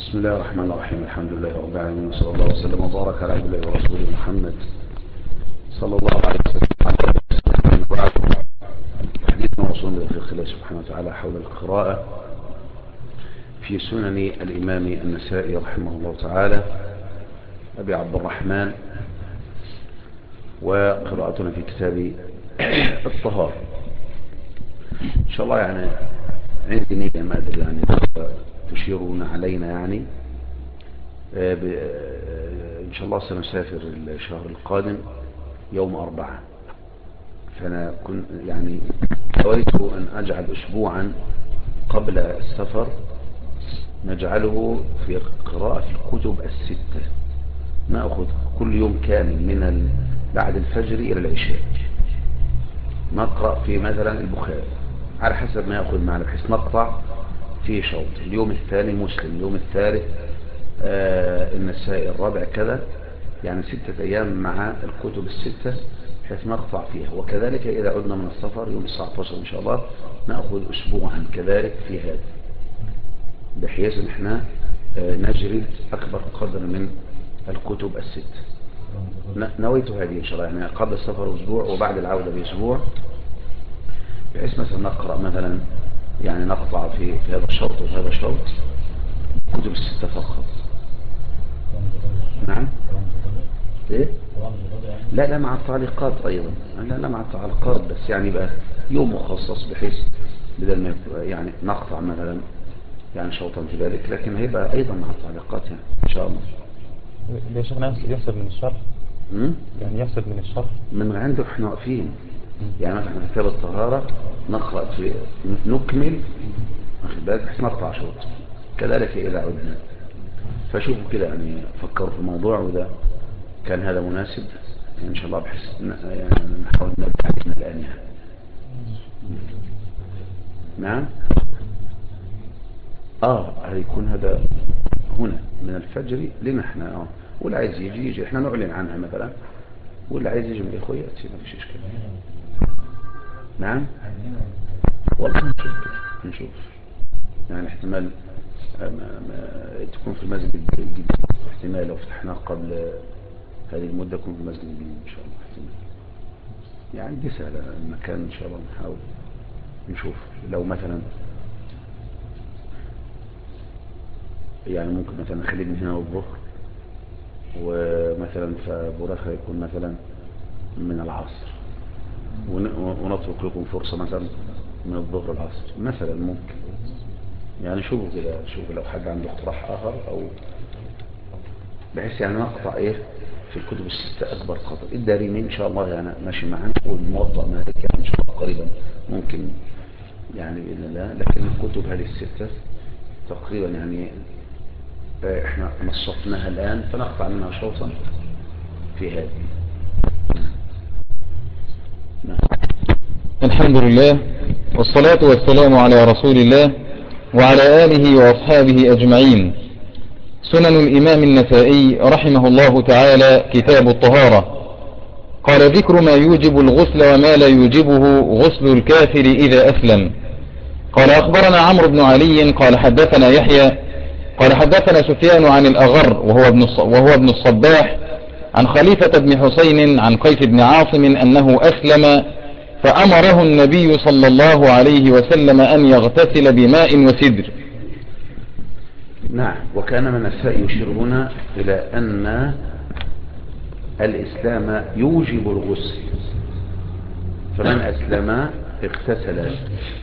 بسم الله الرحمن الرحيم. الحمد لله رب العالمين، وصلى الله وسلم وبارك على عبد الله ورسوله محمد صلى الله عليه وسلم. وبعد، حديثنا وصول في الله سبحانه وتعالى حول القراءة في سنن الإمام النسائي رحمه الله تعالى أبي عبد الرحمن، وقراءتنا في كتاب الطهارة إن شاء الله. يعني عندي نية، ما أدري يعني تشيرون علينا يعني إن شاء الله سنسافر الشهر القادم يوم 4. فأنا كنت يعني أريد أن أجعل أسبوعا قبل السفر نجعله في قراءة الكتب الستة، نأخذ كل يوم كامل من بعد الفجر إلى العشاء نقرأ في مثلا البخاري على حسب ما يأخذ معنا، بحيث نقطع فيه شوط، اليوم الثاني مسلم، اليوم الثالث النسائي، الرابع كذا، يعني 6 أيام مع الكتب الستة بحيث نقطع فيها. وكذلك إذا عدنا من السفر يوم 19 إن شاء الله نأخذ أسبوعا كذلك في هذا، بحيث ان احنا نجرد أكبر قدر من الكتب الستة. نويت هذه إن شاء الله، يعني قبل السفر أسبوع وبعد العودة بأسبوع، بحيث مثلا نقرأ مثلا، يعني نقطع في هذا الشوط وهذا الشوط كتب الستة فقط. نعم. ايه؟ لا مع التعليقات ايضا، لا مع التعليقات، بس يعني بقى يوم مخصص بحيث بدل ما يعني نقطع مثلا يعني شوطا في ذلك، لكن هيبقى ايضا مع التعليقات يعني ان شاء الله. يا شيخنا يحسب من الشرح، يعني يحسب من الشرح من عنده احنا واقفين، يعني مثلا في كتاب الطهارة نقرأ في نكمل واخد بالك بحيث نقطع شوط، كذلك إذا عدنا. فشوفوا كده يعني فكروا في الموضوع، وإذا كان هذا مناسب يعني إن شاء الله بحيث يعني نحاول نبدأ علينا الآن يعني. نعم. هيكون هذا هنا من الفجر لنا احنا، واللي عايز يجي احنا نعلن عنها مثلا، واللي عايز يجي من الإخوة يأتي، ما فيش إشكال. نعم. والله نشوف يعني احتمال تكون في المسجد الجديد، احتمال لو فتحناه قبل هذه المدة يكون في المسجد الجديد إن شاء الله، احتمال يعني دي سهلة المكان إن شاء الله. نحاول نشوف لو مثلا يعني ممكن مثلا نخليه من هنا والظهر، ومثلا فبورخة يكون مثلا من العصر، ونترك لكم فرصة مثلا من الظهر العصر مثلا، ممكن يعني. شوفوا كده، شوفوا لو حد عنده اقتراح آخر، أو بحيث يعني نقطع في الكتب الستة أكبر قدر. الدارمي إن شاء الله يعني ماشي معنا، والموضع مالك يعني إن شاء الله قريبا ممكن يعني بإذن الله. لكن الكتب هذه الستة تقريبا يعني احنا نصفناها الآن، فنقطع منها شوطا في هذه. الحمد لله والصلاة والسلام على رسول الله وعلى آله وأصحابه أجمعين. سنن الإمام النسائي رحمه الله تعالى، كتاب الطهارة. قال: ذكر ما يوجب الغسل وما لا يوجبه غسل الكافر إذا أسلم. قال: أخبرنا عمرو بن علي قال حدثنا يحيى قال حدثنا سفيان عن الأغر وهو ابن الصباح عن خليفة بن حسين عن قيس بن عاصم أنه أسلم، فأمره النبي صلى الله عليه وسلم أن يغتسل بماء وسدر. نعم. وكان من النسائي يشير هنا إلى أن الإسلام يوجب الغسل، فمن أسلم اغتسل.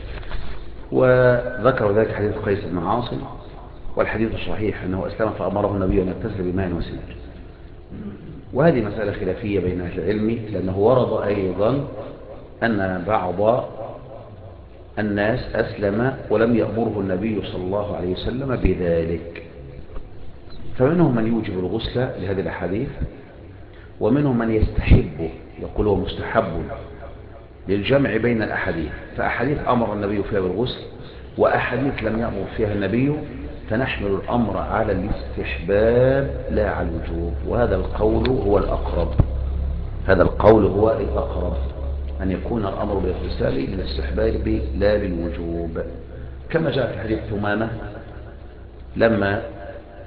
وذكر ذلك حديث قيس بن عاصم، والحديث الصحيح أنه أسلم فأمره النبي أن يغتسل بماء وسدر. وهذه مسألة خلافية بين أهل العلم، لأنه ورد أيضا أن بعض الناس أسلم ولم يأمره النبي صلى الله عليه وسلم بذلك، فمنهم من يوجب الغسل لهذه الأحاديث، ومنهم من يستحبه، يقول هو مستحب للجمع بين الأحاديث. فأحاديث أمر النبي فيها بالغسل، وأحاديث لم يأمر فيها النبي، فنحمل الأمر على الاستحباب لا على الوجوب. وهذا القول هو الأقرب، هذا القول هو الأقرب، أن يكون الأمر بالاغتسال للاستحباب لا للوجوب، كما جاء في حديث ثمامة لما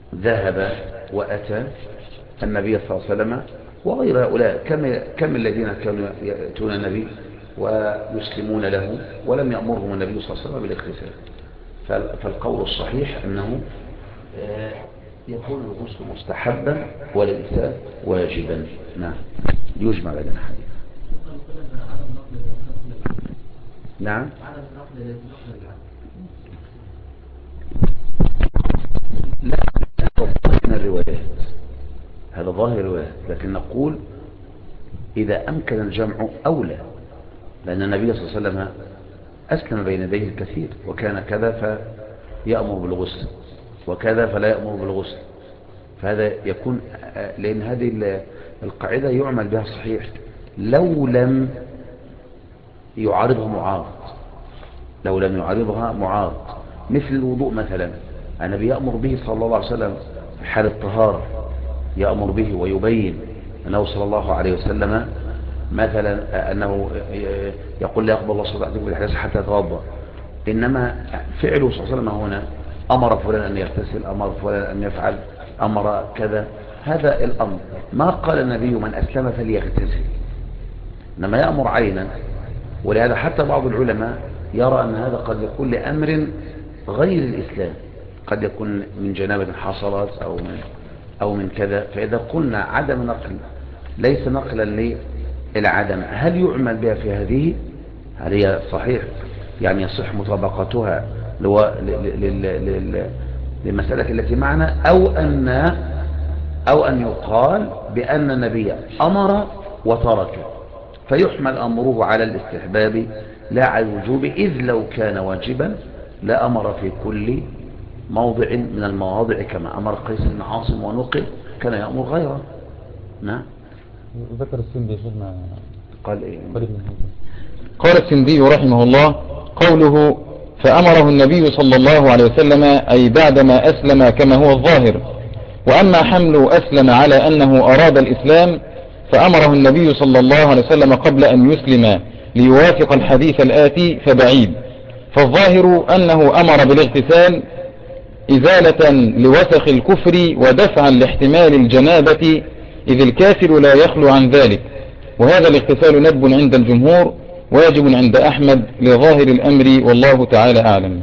ذهب وأتى النبي صلى الله عليه وسلم وغير هؤلاء كم الذين كانوا يأتون النبي ويسلمون له ولم يأمرهم النبي صلى الله عليه وسلم بالاغتسال. فالقول الصحيح أنه يكون الغسل مستحبا والإغتسال واجبا. نعم، يجمع بين الحديث. نعم، لا، من الروايات هذا ظاهر الروايات، لكن نقول إذا أمكن الجمع أولى، لأن النبي صلى الله عليه وسلم أسلم بين يديه الكثير، وكان كذا فيأمر بالغسل وكذا فلا يأمر بالغسل، فهذا يكون لأن هذه القاعدة يعمل بها صحيح لو لم يعارضها معارض، لو لم يعارضها معارض، مثل الوضوء مثلا، النبي يأمر به صلى الله عليه وسلم في حال الطهارة، يأمر به ويبين أنه صلى الله عليه وسلم مثلا أنه يقول لا يقبل الله صلاة أحدكم بالحدث حتى يتوضأ، إنما فعله صلى الله عليه وسلم هنا أمر فلان أن يغتسل، أمر فلان أن يفعل، أمر كذا، هذا الأمر ما قال النبي من أسلم فليغتسل، إنما يأمر عينا. ولهذا حتى بعض العلماء يرى أن هذا قد يكون لأمر غير الإسلام، قد يكون من جنابة حصلت أو من كذا، فإذا قلنا عدم نقل ليس نقلا للعدم، هل يعمل بها في هذه؟ هل هي صحيح يعني يصح مطابقتها للمسألة التي معنا، أو أن يقال بأن النبي أمر وترك، فيحمل أمره على الاستحباب لا على الوجوب، إذ لو كان واجبا لا أمر في كل موضع من المواضع كما أمر قيس بن عاصم ونقل كان يأمر غيره. نعم. ذكر السندي شيخنا قال إيه؟ قال السندي رحمه الله قوله فأمره النبي صلى الله عليه وسلم أي بعدما أسلم كما هو الظاهر، وأما حمل أسلم على أنه أراد الإسلام فأمره النبي صلى الله عليه وسلم قبل أن يسلم ليوافق الحديث الآتي فبعيد، فالظاهر أنه أمر بالاغتسال إزالة لوسخ الكفر ودفعا لاحتمال الجنابة، إذ الكافر لا يخلو عن ذلك، وهذا الاغتسال ندب عند الجمهور واجب عند أحمد لظاهر الأمر والله تعالى أعلم.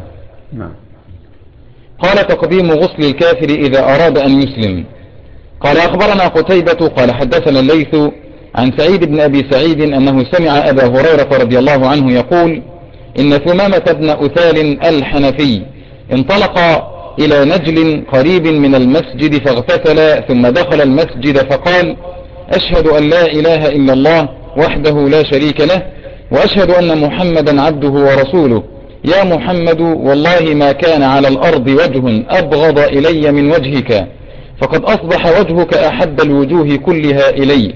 قال تقديم غسل الكافر إذا أراد أن يسلم. قال أخبرنا قتيبة قال حدثنا الليث عن سعيد بن أبي سعيد أنه سمع أبا هريرة رضي الله عنه يقول إن ثمامة بن أثال الحنفي انطلق إلى نجل قريب من المسجد فاغتسل ثم دخل المسجد فقال أشهد أن لا إله إلا الله وحده لا شريك له وأشهد أن محمدا عبده ورسوله، يا محمد والله ما كان على الأرض وجه أبغض إلي من وجهك، فقد أصبح وجهك أحب الوجوه كلها إلي،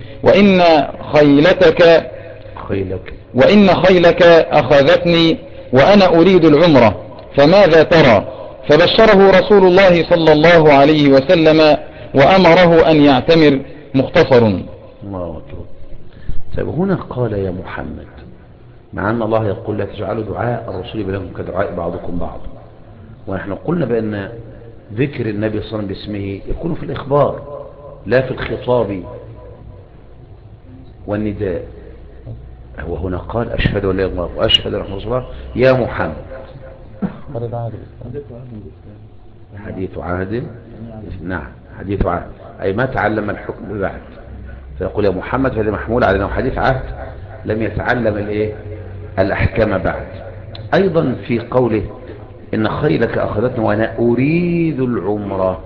وإن خيلك أخذتني وأنا أريد العمرة فماذا ترى؟ فبشره رسول الله صلى الله عليه وسلم وأمره أن يعتمر. مختصر. الله أكبر. طيب هنا قال يا محمد، مع أن الله يقول لا تجعلوا دعاء الرسول بينكم كدعاء بعضكم بعض، ونحن قلنا بأن ذكر النبي صلى الله عليه وسلم باسمه يكون في الإخبار لا في الخطاب والنداء. هو هنا قال أشهد أن لا إله إلا الله وأشهد أن محمدا رسول الله يا محمد. حديث عهد. نعم حديث عهد، أي ما تعلم الحكم بعد، فيقول يا محمد فهذا محمول على أنه حديث عهد لم يتعلم الأحكام بعد. أيضا في قوله إن خيلك أخذتني وأنا أريد العمرة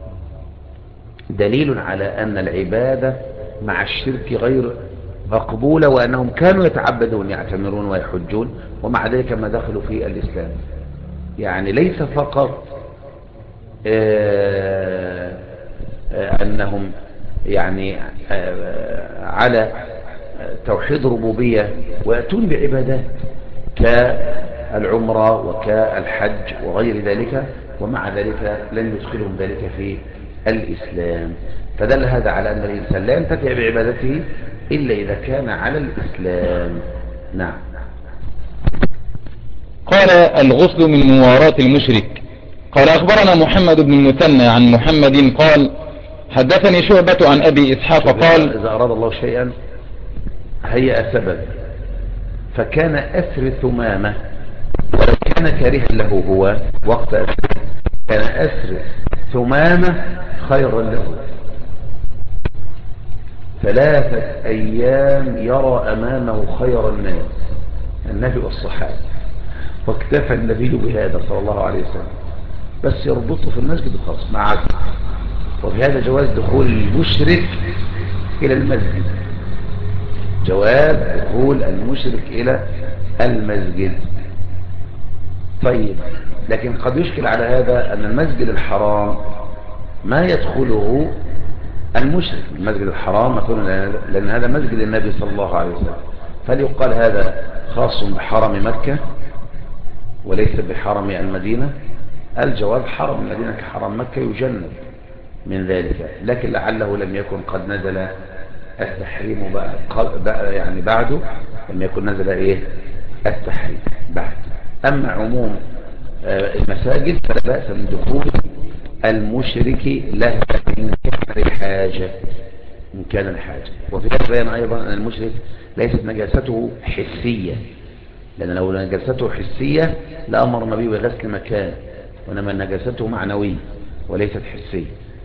دليل على أن العبادة مع الشرك غير مقبولة، وأنهم كانوا يتعبدون يعتمرون ويحجون، ومع ذلك ما دخلوا في الإسلام. يعني ليس فقط أنهم يعني على توحيد ربوبية ويأتون بعبادات كالعمرة وكالحج وغير ذلك، ومع ذلك لن يدخلهم ذلك في الإسلام. فدل هذا على أن الإنسان لا ينتفع بعبادته إلا إذا كان على الإسلام. نعم. قال الغسل من مواراة المشرك. قال أخبرنا محمد بن المثنى عن محمد قال حدثني شعبة عن أبي إسحاق قال إذا أراد الله شيئا هيأ سبب، فكان أسر ثمامة ولو كان كارها له هو وقت أسر، كان أسر ثمامة خيرا له. 3 أيام يرى أمامه خير الناس النبي والصحابة، واكتفى النبي بهذا صلى الله عليه وسلم، بس يربطه في المسجد الخاص مع عزم. وفي هذا جواز دخول المشرك إلى المسجد، جواز دخول المشرك إلى المسجد. طيب، لكن قد يشكل على هذا أن المسجد الحرام ما يدخله المشرك. المسجد الحرام نقول لأن هذا مسجد النبي صلى الله عليه وسلم، فليقال هذا خاص بحرم مكة وليس بحرم المدينة. الجواب حرم المدينة كحرم مكة يجنب من ذلك، لكن لعله لم يكن قد نزل التحريم بقى يعني بعده، لم يكن نزل ايه التحريم بعد. اما عموم المساجد فلا بأس من دخول المشرك لها إن كان الحاجة، إن كان الحاجة. وفي هذا بيان أيضا أن المشرك ليست نجاسته حسية، لأن لو نجاسته حسية لأمر النبي بغسل مكان، وإنما نجاسته معنوية وليست حسية.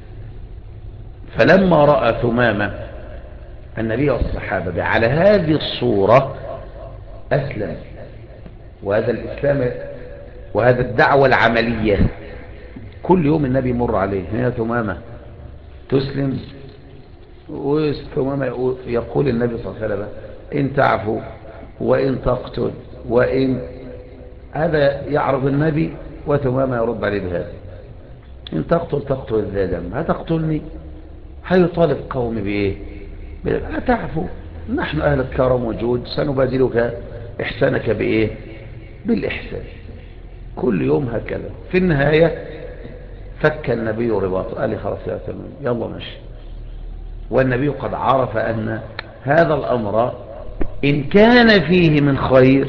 فلما رأى ثمامة النبي والصحابة على هذه الصورة أسلم. وهذا الإسلام وهذا الدعوة العملية كل يوم النبي يمر عليه، هنا ثمامة تسلم، وثمامة يقول النبي صلى الله عليه وسلم إن تعفو وإن تقتل وإن، هذا يعرض النبي وثمامة يرد عليه بهذا، إن تقتل ذا دم، هتقتلني؟ هيطالب قومي بإيه؟ هتعفو، نحن أهل الكرم وجود، سنبادلك إحسانك بإيه؟ بالإحسان. كل يوم هكذا. في النهاية فك النبي رباطه، قال لي خلاص يا تمام يلا ماشي. والنبي قد عرف أن هذا الأمر إن كان فيه من خير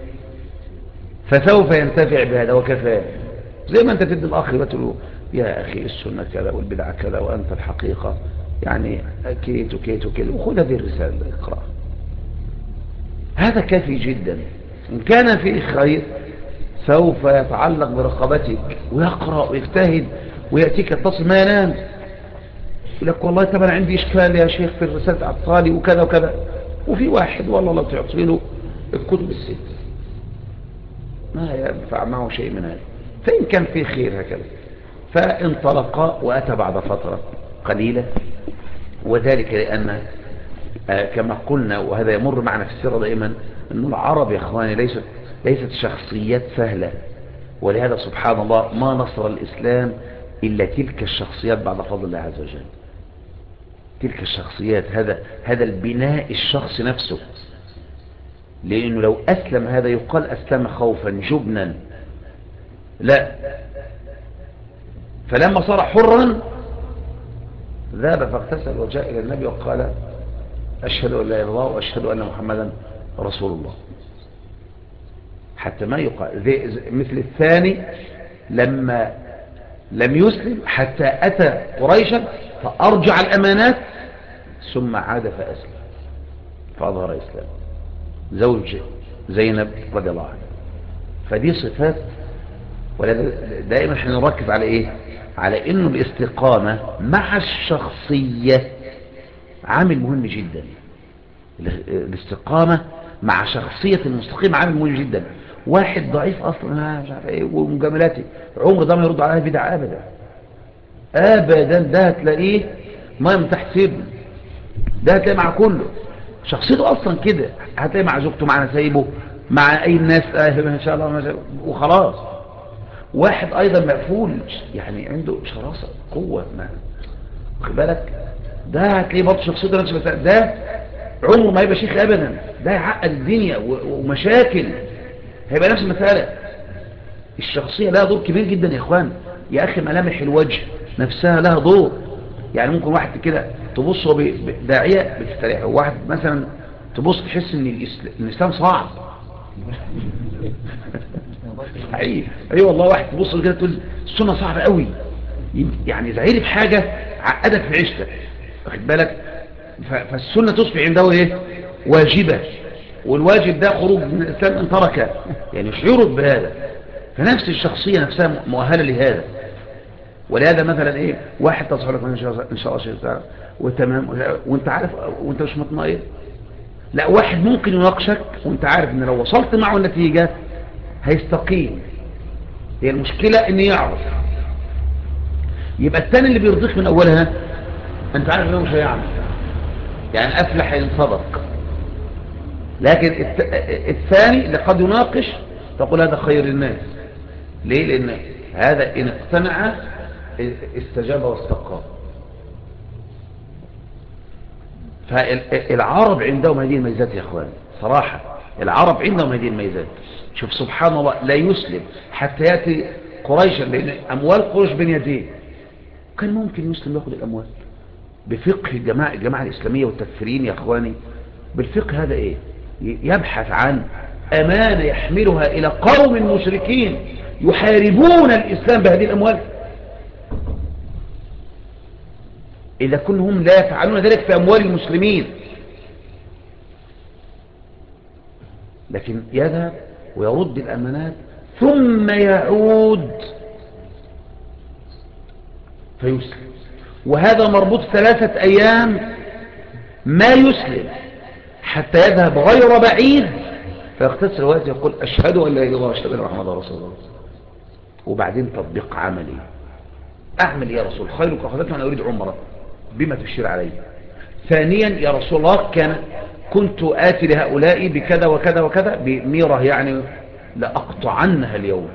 فسوف ينتفع بهذا وكفاه. زي ما أنت تدي الأخ بتقول يا أخي السنة كذا والبدعة كذا وأنت الحقيقة يعني كيت وكيت وكيت، وخذ هذه الرسالة اقرأ، هذا كافي جدا. إن كان فيه خير سوف يتعلق برقبتك ويقرأ ويجتهد ويأتيك يتصل ما ينام، يقول لك والله طب أنا عندي إشكال يا شيخ في الرسالة أطفالي وكذا وكذا، وفي واحد والله لو تعطي له الكتب الست ما ينفع معه شيء من هذا. فإن كان فيه خير هكذا فانطلق وأتى بعد فترة قليلة، وذلك لأن كما قلنا وهذا يمر معنا في السيرة دائما أن العرب يا إخواني ليست شخصيات سهلة، ولهذا سبحان الله ما نصر الإسلام إلا تلك الشخصيات بعد فضل الله عز وجل. تلك الشخصيات، هذا البناء الشخص نفسه، لأنه لو أسلم هذا يقال أسلم خوفا جبنا، لا، فلما صار حرا ذهب فاغتسل وجاء إلى النبي وقال أشهد أن لا إله إلا الله وأشهد أن محمدا رسول الله، حتى ما يقال مثل الثاني لما لم يسلم حتى أتى قريشا فأرجع الأمانات ثم عاد فأسلم فأظهر إسلام، زوج زينب رضي الله عنها. فدي صفات، ودائما احنا نركز على ايه؟ على انه الاستقامة مع الشخصية عامل مهم جدا. الاستقامة مع شخصية المستقيم عامل مهم جدا. واحد ضعيف اصلا مش عارف ايه ومجاملاتي عمر ده ما يرد عليها بدعة ابدا ابدا، ده هتلاقيه ما من تحت سيبه، ده هتلاقيه مع كله، شخصيته اصلا كده، هتلاقيه مع زوجته مع نسايبه مع اي الناس ان شاء الله وخلاص. واحد ايضا مقفول يعني عنده شراسة قوة، ما واخد بالك، ده هتلاقيه برضه شخصيته نفس المسألة، ده عمره ما هيبقى شيخ ابدا، ده يعقد الدنيا ومشاكل، هيبقى نفس المسألة. الشخصية لها دور كبير جدا يا اخوان. يا اخي ملامح الوجه نفسها لها دور، يعني ممكن واحد كده تبص هو داعية بتستريح، واحد مثلا تبص تحس ان الاسلام صعب اي والله، واحد تبص كده تقول السنة صعبة قوي، يعني زعيري في حاجة عقدك في عيشتك، واخد بالك؟ فالسنة تصبح عنده ايه؟ واجبة، والواجب ده خروج من الاسلام ان ترك، يعني يشعرك بهذا. فنفس الشخصية نفسها مؤهلة لهذا. ولهذا مثلا ايه، واحد تصحى لك ان شاء الله شيء بتاع وتمام، وانت عارف وانت مش مطمئن. لا، واحد ممكن يناقشك وانت عارف ان لو وصلت معه النتيجة هيستقيم. هي المشكلة ان يعرف. يبقى الثاني اللي بيرضيك من اولها انت عارف انه مش هيعمل، يعني افلح ان صدق. لكن الثاني اللي قد يناقش تقول هذا خير الناس. ليه؟ لان هذا ان اقتنع استجاب واستقام. فالعرب عندهم هذه الميزات يا اخوان، صراحة العرب عندهم هذه الميزات. شوف سبحان الله، لا يسلم حتى يأتي قريشا، لأن أموال قريش بين يديه. كان ممكن يسلم يأخذ الأموال بفقه الجماعة الإسلامية والتكفيرين يا أخواني. بالفقه هذا إيه؟ يبحث عن أمانة يحملها إلى قوم مشركين يحاربون الإسلام بهذه الأموال. إذا كنهم لا يفعلون ذلك في أموال المسلمين، لكن يذهب ويرد الأمانات ثم يعود فيسلم. وهذا مربوط 3 أيام ما يسلم حتى يذهب غير بعيد فيغتسل ويأتي يقول أشهد أن لا إله إلا الله وأشهد أن محمدا رسول الله. وبعدين تطبيق عملي. أعمل يا رسول خيرك أخذتني وأنا أريد عمرة، بما تشير عليه. ثانيا يا رسول الله كنت آتي لهؤلاء بكذا وكذا وكذا بميرة، يعني لأقطعنها اليوم.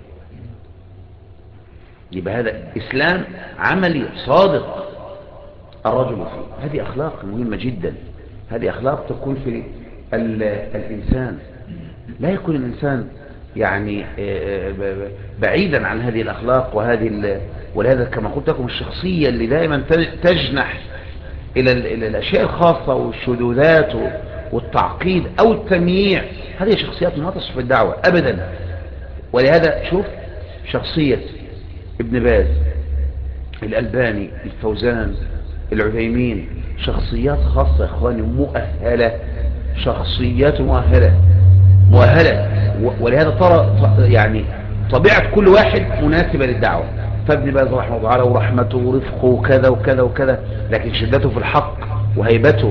يبقى هذا إسلام عملي صادق الرجل فيه. هذه أخلاق مهمة جدا. هذه أخلاق تكون في الإنسان. لا يكون الإنسان يعني بعيدا عن هذه الأخلاق ولهذا كما قلت لكم الشخصية اللي دائما تجنح إلى الأشياء الخاصة والشذوذات والتعقيد أو التمييع، هذه شخصيات ما تصف الدعوة أبدا. ولهذا شوف شخصية ابن باز، الألباني، الفوزان، العثيمين، شخصيات خاصة يا إخواني مؤهلة، شخصيات مؤهلة. ولهذا ترى يعني طبيعة كل واحد مناسبة للدعوة. فابن باز رحمه الله تعالى ورحمته ورفقه وكذا وكذا وكذا، لكن شدته في الحق وهيبته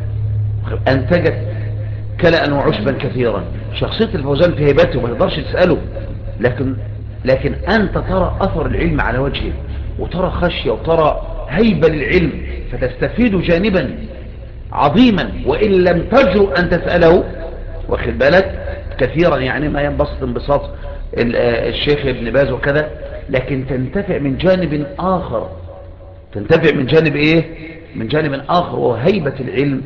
أنتجت كلأ وعشبا كثيرا. شخصية الفوزان في هيبته ما تقدرش تسأله، لكن أنت ترى أثر العلم على وجهه، وترى خشية وترى هيبة للعلم، فتستفيد جانبا عظيما وإن لم تجرؤ أن تسأله. واخد بالك؟ كثيرا يعني ما ينبسط انبساط الشيخ ابن باز وكذا، لكن تنتفع من جانب آخر. تنتفع من جانب إيه؟ من جانب آخر، وهو هيبة العلم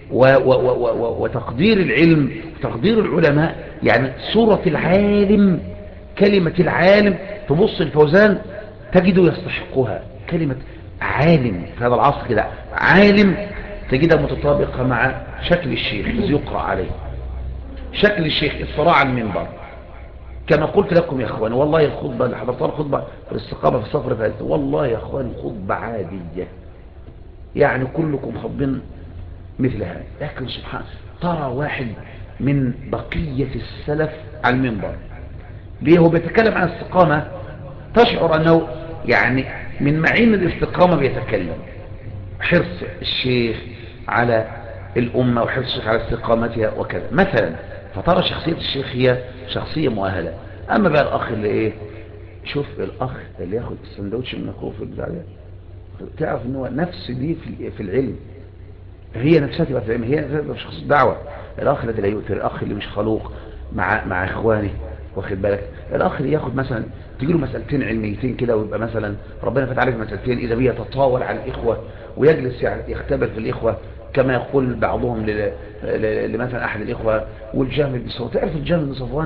وتقدير العلم وتقدير العلماء. يعني صورة العالم، كلمة العالم، تبص الفوزان تجده يستحقها. كلمة عالم في هذا العصر كده، عالم تجدها متطابقة مع شكل الشيخ الذي يقرأ عليه. شكل الشيخ الصراع على المنبر كما قلت لكم يا اخواني، والله الخطبة اللي حضرتها الخطبة في الاستقامة في السفر فاتت، والله يا اخواني خطبة عادية، يعني كلكم خطبين مثلها، لكن سبحان ترى واحد من بقية السلف على المنبر ليه هو بيتكلم عن الاستقامة، تشعر انه يعني من معين الاستقامة بيتكلم. حرص الشيخ على الأمة وحرص الشيخ على استقامتها وكذا مثلا. فترى شخصية الشيخ هي شخصية مؤهلة. أما بقى الأخ اللي إيه، شوف الأخ اللي ياخد السندوتش من أخوه في البتاع ده، تعرف إن هو نفس دي في العلم، هي نفسها تبقى في العلم، هي نفسها تبقى في شخص الدعوة. الأخ الذي لا يؤثر، الأخ اللي مش خلوق مع إخوانه، واخد بالك؟ الأخ اللي ياخد مثلا تجيله مسألتين علميتين كده، ويبقى مثلا ربنا فتح عليه في مسألتين إذا بيه يتطاول على الإخوة ويجلس يعني يختبر في الإخوة، كما يقول بعضهم لمثلا أحد الإخوة والجهم بن صفوان. تعرف الجهم بن صفوان؟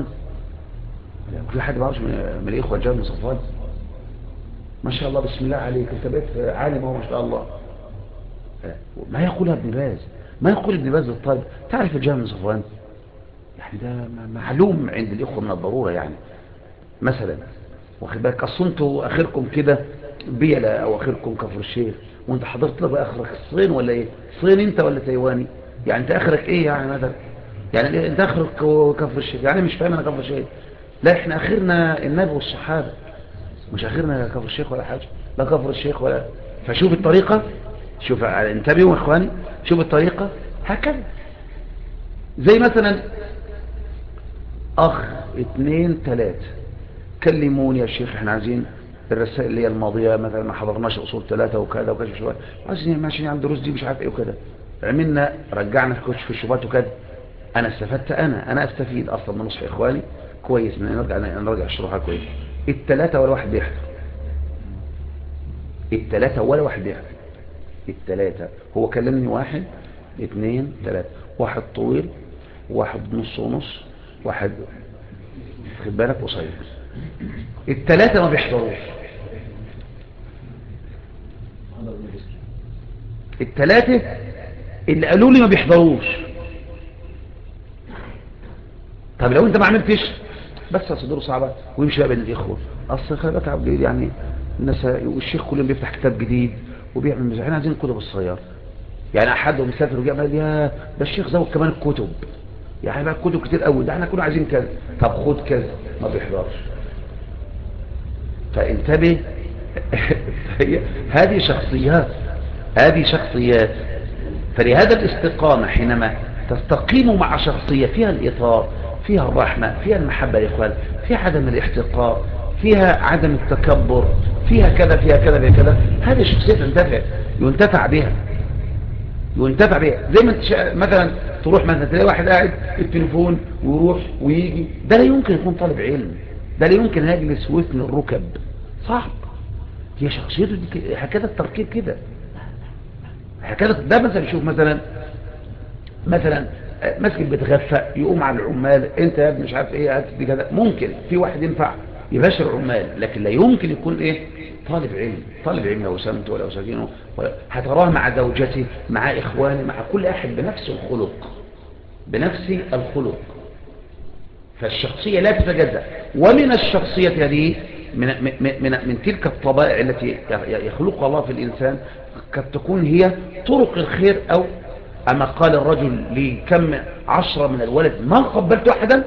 كل حد ما يعرفش من الإخوة الجهم بن صفوان؟ ما شاء الله بسم الله عليك، انت بقيت عالم اهو ما شاء الله. ما يقولها ابن باز، ما يقول ابن باز للطالب تعرف الجهم بن صفوان؟ يعني ده معلوم عند الإخوة من الضرورة يعني. مثلا، واخد بالك؟ اصل انتوا اخركم كده بيلا او اخركم كفر الشيخ، وانت حضرت بقى اخرك الصين ولا ايه؟ صين انت ولا تايواني؟ يعني انت اخرك ايه يعني مثلا؟ يعني إيه انت اخرك كفر الشيخ؟ يعني مش فاهم انا كفر الشيخ. لا احنا اخرنا النبي والصحابه، مش اخرنا كفر الشيخ ولا حاجه، لا كفر الشيخ ولا. فشوف الطريقه، شوف انتبهوا يا اخواني، شوف الطريقه هكذا. زي مثلا اخ اتنين تلاتة كلموني يا شيخ احنا عايزين الرسائل اللي هي الماضيه مثلا ما حضرناش اصول ثلاثه وكذا وكذا شويه، عايزين ماشيين على الدروس دي مش عارف ايه وكذا، عملنا رجعنا في الشبهات وكذا. انا استفدت، انا استفيد اصلا من نصح اخواني كويس، من نرجع الشروحات كويس. الثلاثه ولا واحد بيحضر، الثلاثه ولا واحد بيحضر، الثلاثه. هو كلمني واحد اثنين ثلاثه، واحد طويل، واحد نص ونص، واحد خد بالك قصير، الثلاثه ما بيحضروش. الثلاثه اللي قالوا لي ما بيحضروش. طب لو انت ما عملتش بس صدوره صعبه ويمشي بقى بين الاخوه، اصل خلي بالك عبد يعني الناس والشيخ كل يوم بيفتح كتاب جديد وبيعمل مزاحين، عايزين الكتب الصغيره. يعني احد مسافر وجاء قال يا ده الشيخ زود كمان الكتب، يعني بقى الكتب كتير قوي، ده احنا كنا عايزين كذا. طب خد كذا، ما بيحضرش. فانتبه. هذه شخصيات، هذه شخصيات. فلهذا الاستقامة حينما تستقيم مع شخصية فيها الإطار، فيها الرحمة، فيها المحبة يا إخوان، فيها عدم الاحتقار، فيها عدم التكبر، فيها كذا فيها كذا فيها كذا، هذه الشخصية تنتفع، ينتفع بها، ينتفع بها. زي ما مثلا تروح مثلا تلاقي واحد قاعد في التليفون ويروح ويجي، ده لا يمكن يكون طالب علم، ده لا يمكن يجلس ويثني الركب، صعب. هي شخصيته دي هكذا، التركيب كده هكذا. ده مثلا شوف مثلا مسجد بتغفى يقوم على العمال، انت يا ابني مش عارف ايه هات دي كذا، ممكن في واحد ينفع يباشر عمال، لكن لا يمكن يكون ايه طالب علم. طالب علم لو سمته ولا سكينه هتراه مع زوجته مع اخوانه مع كل احد بنفس الخلق، بنفس الخلق. فالشخصية لا تتجزأ. ومن الشخصية هذه من تلك الطبائع التي يخلقها الله في الإنسان قد تكون هي طرق الخير، أو أما قال الرجل لكم 10 من الولد ما قبلت أحدا.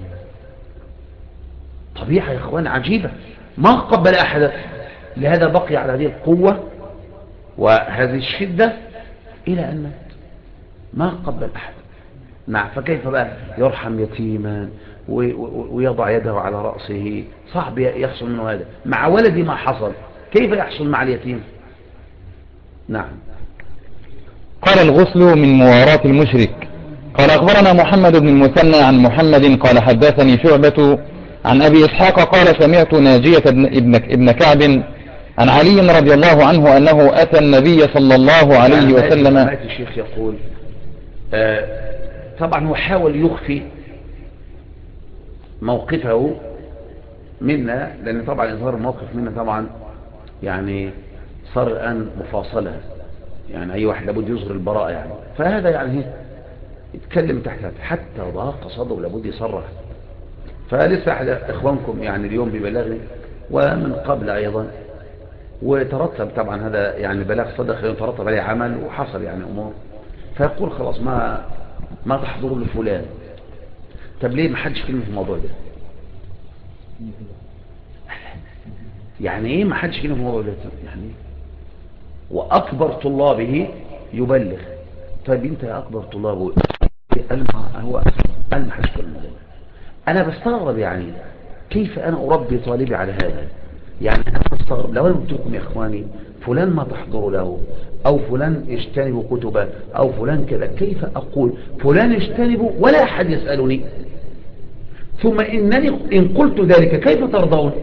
طبيعة يا إخوان عجيبة، ما قبل أحدا، لهذا بقي على هذه القوة وهذه الشدة إلى أن مات، ما قبل أحدا. نعم. فكيف بقى يرحم يتيما ويضع يده على رأسه؟ صعب يحصل منه هذا مع ولدي، ما حصل، كيف يحصل مع اليتيم؟ نعم. قال الغسل من مواراة المشرك. قال أخبرنا محمد بن المثنى عن محمد قال حدثني شعبة عن أبي إسحاق قال سمعت ناجية ابن كعب عن علي رضي الله عنه أنه أتى النبي صلى الله عليه وسلم. مات الشيخ يقول طبعا هو حاول يخفي موقفه منا، لأن طبعا إظهار الموقف منا طبعا يعني صار الآن مفاصلة، يعني أي واحد لابد يظهر البراءة يعني. فهذا يعني يتكلم تحت حتى ضاق صدره لابد يصرح. فلسه أحد إخوانكم يعني اليوم ببلاغني ومن قبل أيضا، وترتب طبعا هذا يعني بلاغ صدق يترتب عليه عمل وحصل يعني أمور، فيقول خلاص ما تحضروا لفلان. طب ليه ما حدش كلمة في الموضوع ده؟ يعني ايه ما حدش كلمة في الموضوع ده؟ يعني وأكبر طلابه يبلغ. طيب انت يا أكبر طلابه هو قال ما حدش كلمة. أنا بستغرب يعني كيف أنا أربي طالبي على هذا؟ يعني أنا بستغرب لو أنا قلت لكم يا إخواني فلان ما تحضروا له، أو فلان اجتنبوا كتبه، أو فلان كذا، كيف أقول فلان اجتنبوا ولا أحد يسألني؟ ثم إنني إن قلت ذلك كيف ترضون؟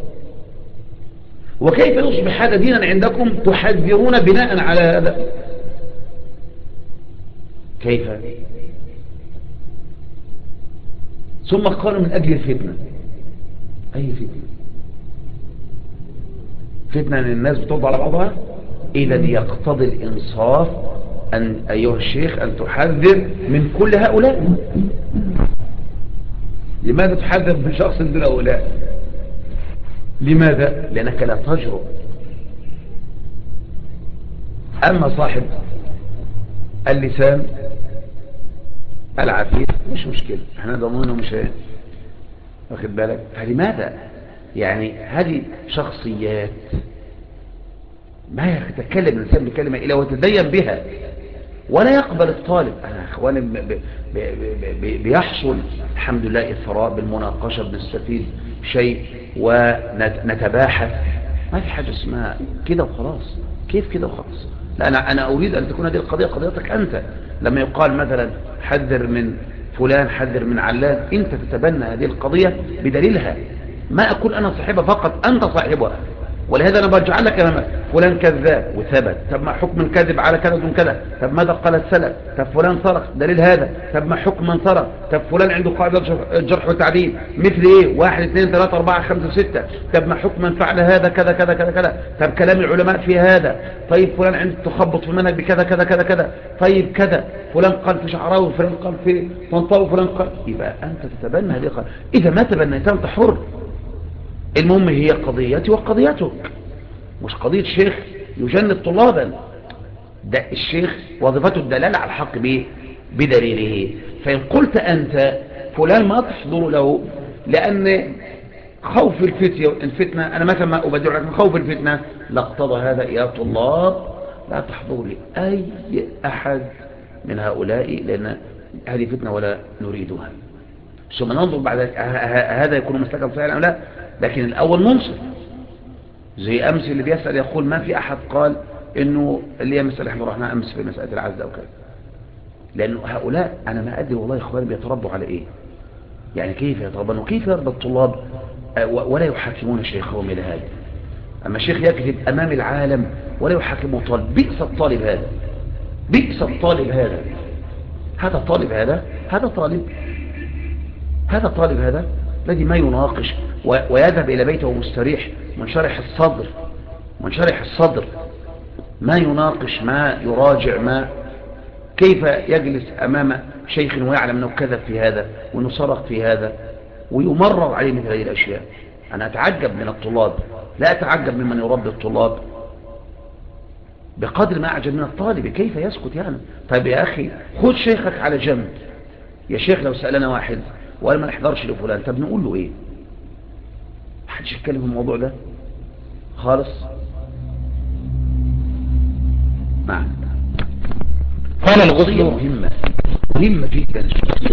وكيف يصبح هذا دينا عندكم تحذرون بناء على هذا؟ كيف؟ ثم قالوا من أجل الفتنة. أي فتنة؟ فتنة أن الناس بترضى على بعضها؟ إذا يقتضي الإنصاف أن أيها الشيخ أن تحذر من كل هؤلاء. لماذا تحذر من شخص دون هؤلاء؟ لماذا؟ لأنك لا تجرؤ. أما صاحب اللسان العفيف مش مشكلة، احنا ضمنه مش واخد بالك. فلماذا؟ يعني هذه شخصيات ما يتكلم الإنسان بكلمة إلا وتدين بها، ولا يقبل الطالب. أنا أخواني بيحصل الحمد لله إثراء بالمناقشة، بنستفيد شيء ونتباحث. ما في حاجة اسمها كده وخلاص. كيف كده وخلاص؟ لا، أنا أريد أن تكون هذه القضية قضيتك أنت. لما يقال مثلا حذر من فلان، حذر من علان، أنت تتبنى هذه القضية بدليلها. ما أقول أنا صاحبها فقط، أنت صاحبها. ولهذا أنا برجع لك أمامك فلان كذاب وثبت، طب ما حكم الكذب على كذا دون كذا؟ طب ماذا قال السلف؟ طب فلان سرق، دليل هذا. طب ما حكم من سرق؟ طب فلان عنده قاعدة جرح وتعديل مثل ايه؟ 1 2 3 4 5 6. طب ما حكم من فعل هذا كذا كذا كذا كذا؟ طب كلام العلماء في هذا. طيب فلان عنده تخبط في المنهج بكذا كذا كذا كذا. طيب كذا فلان قال في شعراوي، فلان قال في طنطاوي، فلان قال. يبقى أنت تتبنى هذه القضية. إذا ما تبنيتها أنت حر. المهم هي قضيتي وقضيتك، مش قضية شيخ يجند طلابا. ده الشيخ وظيفته الدلالة على الحق بدليله. فإن قلت أنت فلان ما تحضر له لأن خوف الفتنة، أنا مثلا ما أبدع لك من خوف الفتنة، لاقتضى هذا يا طلاب لا تحضروا لي أي أحد من هؤلاء، لأن هذه فتنة ولا نريدها. ثم ننظر بعد هذا يكون مسلكا صحيحا أو لا. لكن الأول منصف. زي أمس اللي بيسأل يقول ما في أحد قال إنه اللي هي مسألة احنا رحنا أمس في مسألة العزة أو كذا. لأنه هؤلاء أنا ما أدري والله يا إخواني بيتربوا على إيه. يعني كيف يتربون وكيف يرضى الطلاب ولا يحاكمون شيخهم إلى هذا. أما الشيخ يكذب أمام العالم ولا يحاكمه طالب. بئس الطالب هذا، بئس الطالب هذا. هذا طالب هذا طالب هذا الذي ما يناقش ويذهب إلى بيته مستريح منشرح الصدر، ما يناقش، ما يراجع، ما كيف يجلس أمام شيخ ويعلم أنه كذب في هذا وأنه سرق في هذا ويمرر عليه مثل هذه الأشياء. أنا أتعجب من الطلاب، لا أتعجب ممن يربي الطلاب بقدر ما أعجب من الطالب كيف يسكت. يعني طيب يا أخي خذ شيخك على جنب. يا شيخ لو سألنا واحد وقال ما نحضرش لفلان، طب نقول له إيه؟ محدش يتكلم في الموضوع ده خالص. نعم. قال الغسل مهمة جدا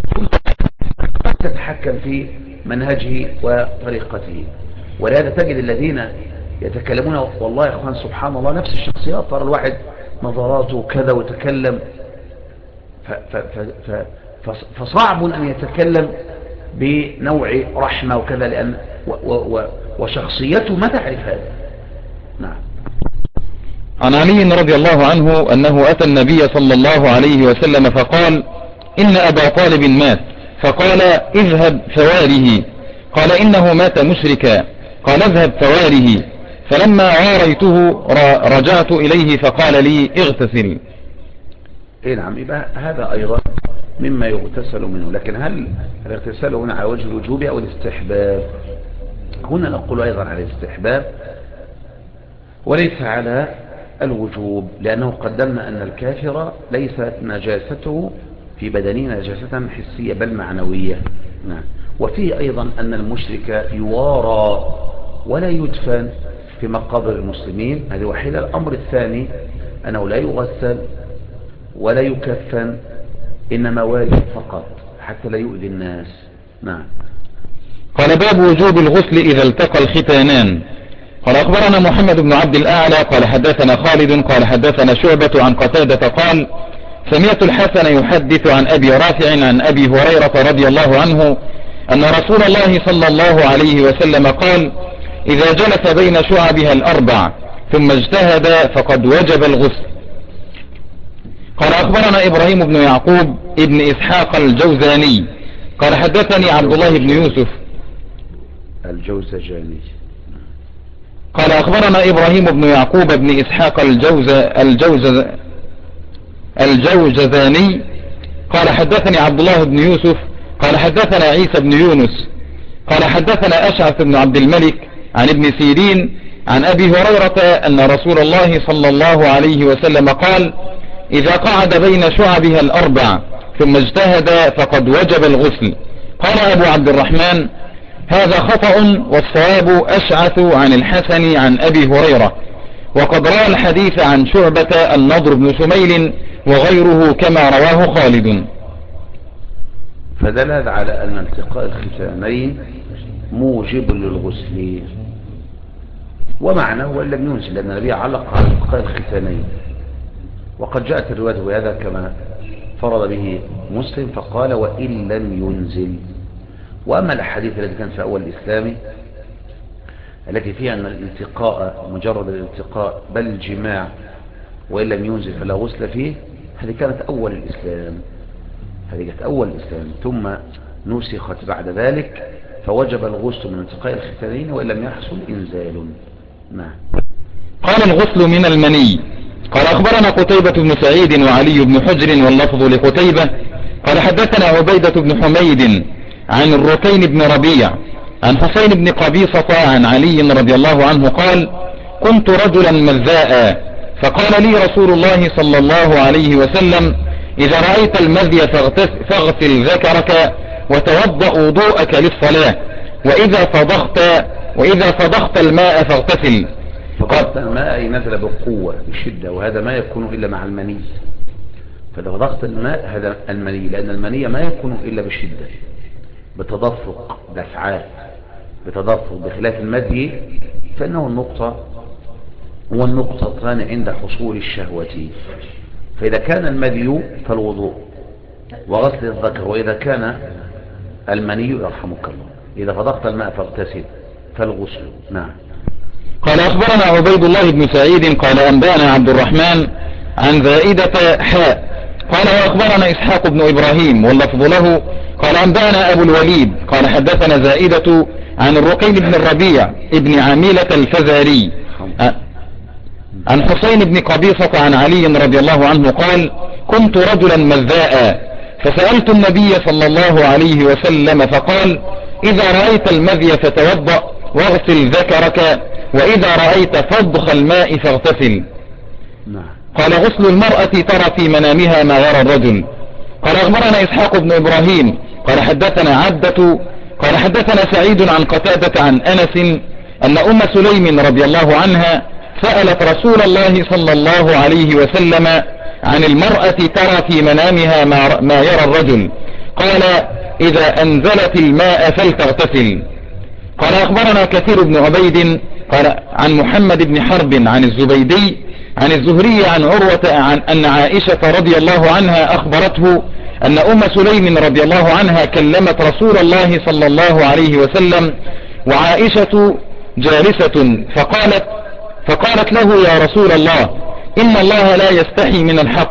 تتحكم في منهجه وطريقته. ولهذا تجد الذين يتكلمون والله يا اخوان سبحان الله نفس الشخصيات، ترى الواحد نظراته كذا وتكلم فصعب أن يتكلم بنوع رحمة وكذا، لأن وشخصيته ما تعرف هذا. نعم. عن علي رضي الله عنه أنه أتى النبي صلى الله عليه وسلم فقال إن أبا طالب مات، فقال اذهب فواره. قال إنه مات مشركا. قال اذهب فواره. فلما عاريته رجعت إليه فقال لي اغتسل. إيه نعم. يبقى هذا أيضا مما يغتسل منه. لكن هل الاغتسال هنا على وجه الوجوب أو الاستحباب؟ هنا نقول أيضا على الاستحباب وليس على الوجوب، لأنه قدمنا أن الكافر ليست نجاسته في بدنه نجاسة حسية بل معنوية. نعم. وفيه أيضا أن المشرك يوارى ولا يدفن في مقابر المسلمين، هذه وحيلة. الأمر الثاني أنه لا يغسل ولا يكفن، إنما والي فقط حتى لا يؤذي الناس. نعم. قال باب وجوب الغسل إذا التقى الختانان. قال أخبرنا محمد بن عبد الأعلى قال حدثنا خالد قال حدثنا شعبة عن قتادة قال سمعت الحسن يحدث عن أبي رافع عن أبي هريرة رضي الله عنه أن رسول الله صلى الله عليه وسلم قال إذا جلس بين شعبها الأربع ثم اجتهد فقد وجب الغسل. قال أخبرنا إبراهيم بن يعقوب ابن إسحاق الجوزاني قال حدثني عبد الله بن يوسف الجوزجاني. قال أخبرنا إبراهيم بن يعقوب بن إسحاق الجوزاني قال حدثني عبد الله بن يوسف قال حدثنا عيسى بن يونس قال حدثنا أشعث بن عبد الملك عن ابن سيرين عن أبي هريرة أن رسول الله صلى الله عليه وسلم قال: إذا قعد بين شعبها الأربع ثم اجتهد فقد وجب الغسل. قال أبو عبد الرحمن: هذا خطأ، والصواب أشعث عن الحسن عن أبي هريرة، وقد روى الحديث عن شعبة النضر بن شميل وغيره كما رواه خالد. فدلل على أن التقاء الختانين موجب للغسل، ومعناه وإن لم ينزل، لأن النبي علق على التقاء الختانين، وقد جاءت الرواية وهذا كما فرض به مسلم فقال: وإن لم ينزل. وأما الحديث الذي كان في أول الإسلام التي فيها أن الالتقاء مجرد الالتقاء بل الجماع وإن لم ينزل فلا غسل فيه، هذه كانت أول الإسلام، ثم نسخت بعد ذلك فوجب الغسل من التقاء الختانين وإن لم يحصل إنزال. نعم. قال: الغسل من المني. قال: أخبرنا قتيبة بن سعيد وعلي بن حجر واللفظ لقتيبة قال: حدثنا عبيدة بن حميد عن الركين بن ربيع عن حسين بن قبيصة عن علي رضي الله عنه قال: كنت رجلا مذاء، فقال لي رسول الله صلى الله عليه وسلم: إذا رأيت المذي فاغسل ذكرك وتوضأ وضوءك للصلاة، وإذا فضخت الماء فاغتسل. فضخت الماء نزل بقوة بشدة، وهذا ما يكون إلا مع المني. فضخت الماء هذا المني، لأن المني ما يكون إلا بشدة، بتدفق دفعات، بخلاف المذي فإنه النقطتان عند حصول الشهوة. فإذا كان المذي فالوضوء وغسل الذكر، وإذا كان المني يرحمك الله إذا فضخت الماء فاغتسل فالغسل. نعم. قال: أخبرنا عبيد الله بن سعيد قال: أنبأنا عبد الرحمن عن زائدة حاء قال: وأخبرنا إسحاق بن إبراهيم واللفظ له قال: أنبأنا أبو الوليد قال: حدثنا زائدة عن الرقين بن الربيع ابن عميلة الفزاري عن حسين بن قبيصة عن علي رضي الله عنه قال: كنت رجلا مذاء، فسألت النبي صلى الله عليه وسلم فقال: إذا رأيت المذي فتوضأ واغسل ذكرك، وإذا رأيت فضخ الماء فاغتسل. قال: غسل المرأة ترى في منامها ما يرى الرجل. قال: أخبرنا إسحاق بن إبراهيم قال: حدثنا عبدة قال: حدثنا سعيد عن قتادة عن أنس أن أم سليم رضي الله عنها سألت رسول الله صلى الله عليه وسلم عن المرأة ترى في منامها ما يرى الرجل، قال: إذا أنزلت الماء فلتغتسل. قال: أخبرنا كثير بن عبيد قال: عن محمد بن حرب عن الزبيدي عن الزهري عن عروة عن أن عائشة رضي الله عنها أخبرته أن أم سليم رضي الله عنها كلمت رسول الله صلى الله عليه وسلم وعائشة جالسة فقالت له: يا رسول الله، إن الله لا يستحي من الحق،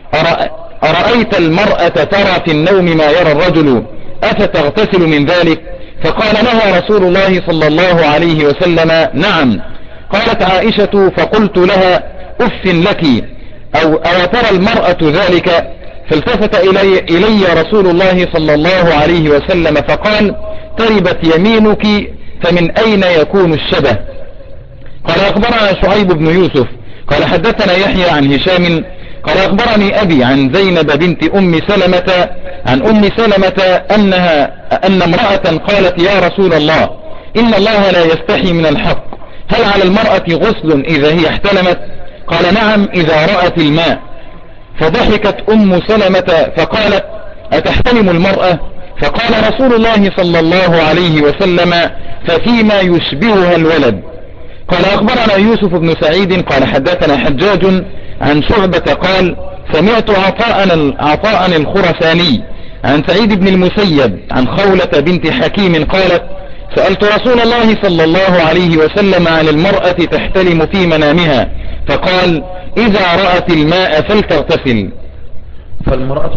أرأيت المرأة ترى في النوم ما يرى الرجل، أفتغتسل من ذلك؟ فقال لها رسول الله صلى الله عليه وسلم: نعم. قالت عائشة: فقلت لها: أف لك، أو ترى المرأة ذلك؟ فالتفت إلي رسول الله صلى الله عليه وسلم فقال: تربت يمينك، فمن أين يكون الشبه؟ قال: أخبرنا شعيب بن يوسف قال: حدثنا يحيى عن هشام قال: أخبرني أبي عن زينب بنت أم سلمة عن أم سلمة أن امرأة قالت: يا رسول الله، إن الله لا يستحي من الحق، هل على المرأة غسل إذا هي احتلمت؟ قال: نعم، إذا رأت الماء. فضحكت أم سلمة فقالت: أتحتلم المرأة؟ فقال رسول الله صلى الله عليه وسلم: ففيما يشبهها الولد. قال: أخبرنا يوسف بن سعيد قال: حدثنا حجاج عن شعبة قال: سمعت عطاء الخرساني عن سعيد بن المسيب عن خولة بنت حكيم قالت: سألت رسول الله صلى الله عليه وسلم عن المرأة تحتلم في منامها، فقال: إذا رأت الماء فلتغتسل. فالمرأة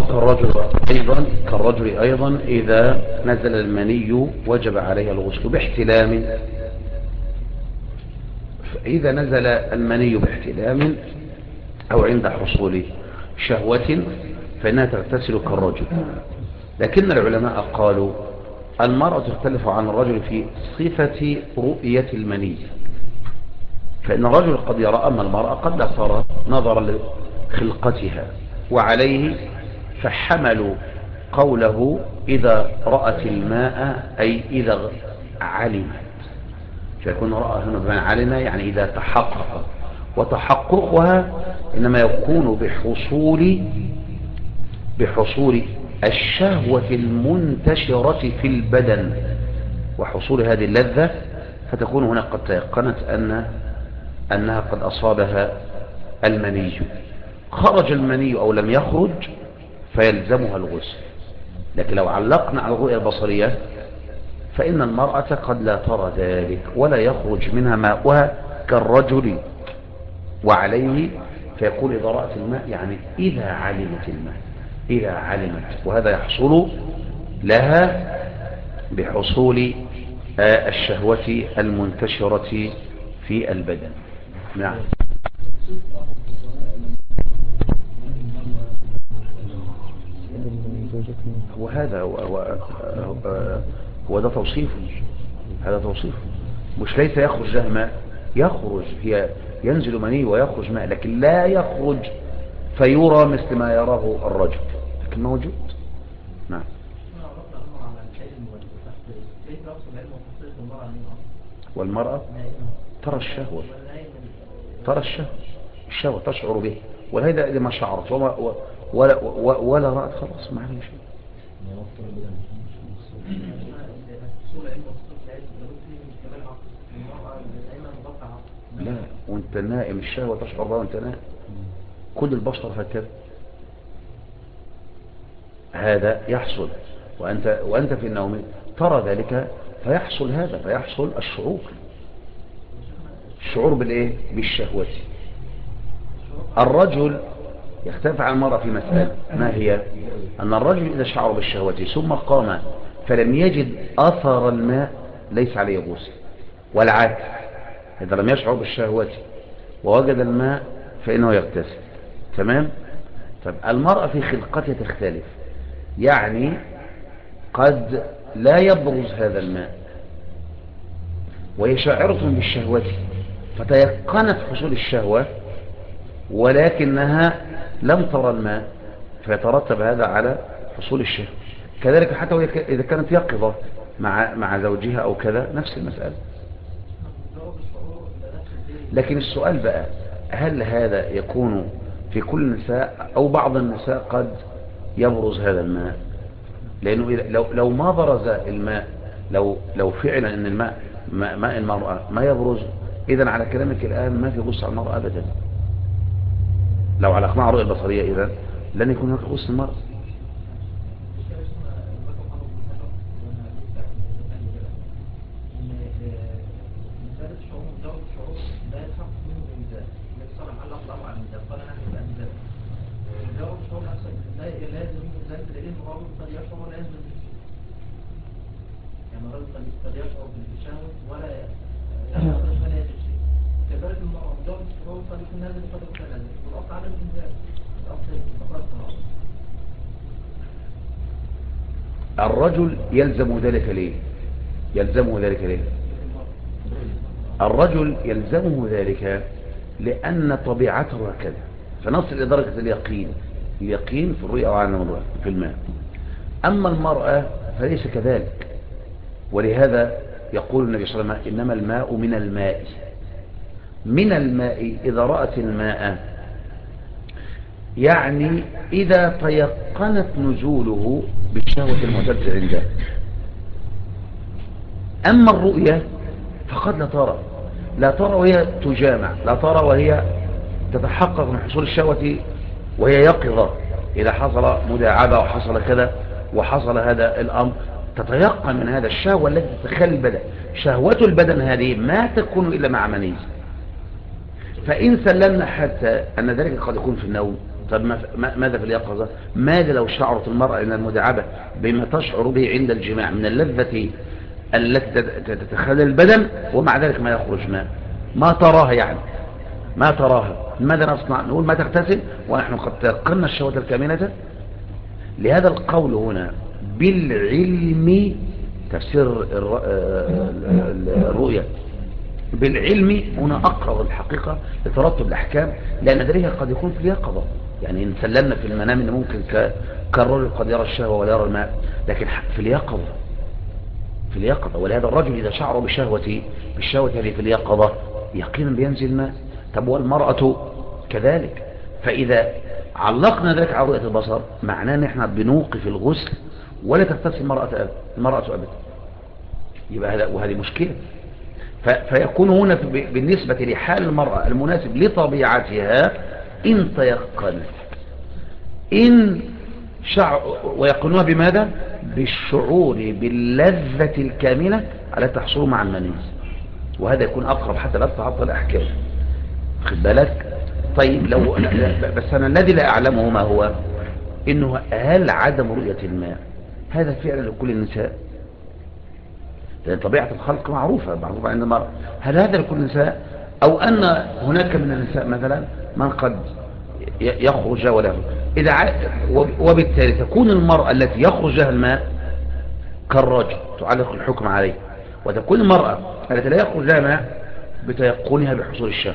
كالرجل أيضا إذا نزل المني وجب عليها الغسل باحتلام. فإذا نزل المني باحتلام أو عند حصول شهوة فإنها تغتسل كالرجل. لكن العلماء قالوا المرأة تختلف عن الرجل في صفة رؤية المني، فإن الرجل قد يرى، أما المرأة قد لا ترى نظرا لخلقتها. وعليه فحملوا قوله إذا رأت الماء أي إذا علمت، فيكون رأى هنا بمعنى علم يعني إذا تحقق، وتحققها إنما يكون بحصول الشهوة المنتشرة في البدن وحصول هذه اللذة، فتكون هنا قد تيقنت أنها قد أصابها المني. خرج المني أو لم يخرج فيلزمها الغسل. لكن لو علقنا على الرؤية البصرية فإن المرأة قد لا ترى ذلك ولا يخرج منها ماؤها كالرجل، وعليه فيقول إذا رأت الماء يعني إذا علمت الماء، إذا علمت، وهذا يحصل لها بحصول الشهوة المنتشرة في البدن. نعم. وهذا هو ده توصيف، هذا توصيف، مش ليس يخرج لها ماء، يخرج، هي ينزل مني ويخرج ماء، لكن لا يخرج فيرى مثل ما يراه الرجل، لكن موجود. نعم. والمرأة ترى الشهوة، ترى الشهوة تشعر به، وهذا إذا ما شعرت ولا رأت خلاص ما عليه شيء. لا، وانت نائم الشهوة تشعر بها وانت نائم، كل البشر هكذا، هذا يحصل وأنت في النوم ترى ذلك، فيحصل هذا، فيحصل الشعور بالإيه؟ بالشهوة. الرجل يختلف عن المرأة في مسألة، ما هي؟ أن الرجل إذا شعر بالشهوة ثم قام فلم يجد أثر الماء ليس عليه غسل، والعكس إذا لم يشعر بالشهوة ووجد الماء فإنه يغتسل. تمام؟ طب المرأة في خلقتها تختلف، يعني قد لا يبرز هذا الماء وهي شاعرة بالشهوة فتيقنت حصول الشهوة ولكنها لم ترى الماء، فيترتب هذا على حصول الشهوة. كذلك حتى إذا كانت يقظة مع زوجها أو كذا نفس المسألة. لكن السؤال بقى، هل هذا يكون في كل النساء أو بعض النساء قد يبرز هذا الماء؟ لأنه لو ما برز الماء، لو فعلا أن الماء ماء المرأة ما يبرز، إذن على كلامك الآن ما في غسل على المرأة أبدا. لو على أقناع الرؤية البصرية إذن لن يكون هناك غسل المرأة. قد يشعر بالشهوة ولا يجد شيء. كذلك المرأة مجرد الشعور قد يكون نازل قد يكون نازل، والأصل عدم الإنزال، الأصل استقرار. الرجل يلزم ذلك ليه؟ الرجل يلزمه ذلك لأن طبيعته هكذا، فنصل إلى درجة اليقين في الرؤيا وعن في الماء. أما المرأة فليس كذلك، ولهذا يقول النبي صلى الله عليه وسلم إنما الماء من الماء إذا رأت الماء، يعني إذا تيقنت نزوله بالشهوة المعتدة عنده. أما الرؤية فقد لا ترى وهي تجامع، لا ترى وهي تتحقق من حصول الشهوة وهي يقظة، إذا حصل مداعبة وحصل كذا وحصل هذا الأمر تتيقن من هذا الشهوة التي تتخلى البدن. شهوة البدن هذه ما تكون إلا مع مني، فإن سلمنا حتى أن ذلك قد يكون في النوم، طب ماذا في اليقظة؟ ماذا لو شعرت المرأة أن المداعبة بما تشعر به عند الجماع من اللذة التي تتخلى البدن ومع ذلك ما يخرج ماء، ما تراها، يعني ما تراها، ماذا نصنع؟ نقول ما تغتسل ونحن قد تيقنا الشهوة الكامنة. لهذا القول هنا بالعلم تفسير الرؤية بالعلم هنا أقرب الحقيقة لترتب الأحكام، لأن ذلك قد يكون في اليقظة. يعني إن سلمنا في المنام إن ممكن كالرجل قد يرى الشهوة ولا يرى الماء، لكن في اليقظة، في اليقظة. ولهذا الرجل إذا شعر بالشهوة هذه في اليقظة يقينا بينزل الماء. طب والمرأة كذلك. فإذا علقنا ذلك على رؤية البصر معناه ان احنا بنوقف الغسل ولا تغتسل المرأة أبدا. يبقى هذا، وهذه مشكلة. فيكون هنا بالنسبة لحال المرأة المناسب لطبيعتها إن تيقنت، إن ويقنونها بماذا؟ بالشعور باللذة الكاملة على تحصل مع المني. وهذا يكون أقرب حتى لا تتعطل الأحكام. خد بالك. طيب لو بس أنا الذي لا أعلمه ما هو إنه هل عدم رؤية الماء هذا فعلا لكل النساء؟ لأن طبيعة الخلق معروفة عند المرأة. هل هذا لكل النساء، أو أن هناك من النساء مثلا من قد يخرج ولا يخرج؟ وبالتالي تكون المرأة التي يخرج لها الماء كالرجل تعلق الحكم عليه، وتكون المرأة التي لا يخرج لها ماء بتيقنها بحصول الشهوة.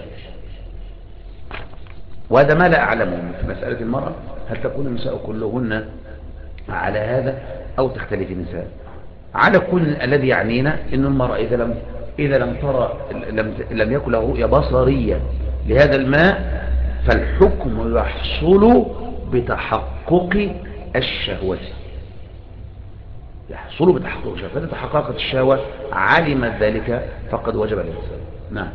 وهذا ما لا أعلمه في مسألة المرأة، هل تكون النساء كلهن على هذا أو تختلف النساء؟ على كل الذي يعنينا أن المرأة إذا لم ترى لم يكن له رؤية بصرية لهذا الماء فالحكم يحصل بتحقق الشهوة. يحصل بتحقق الشهوة. فإذا تحققت الشهوة علمت ذلك فقد وجب الإنسان. نعم.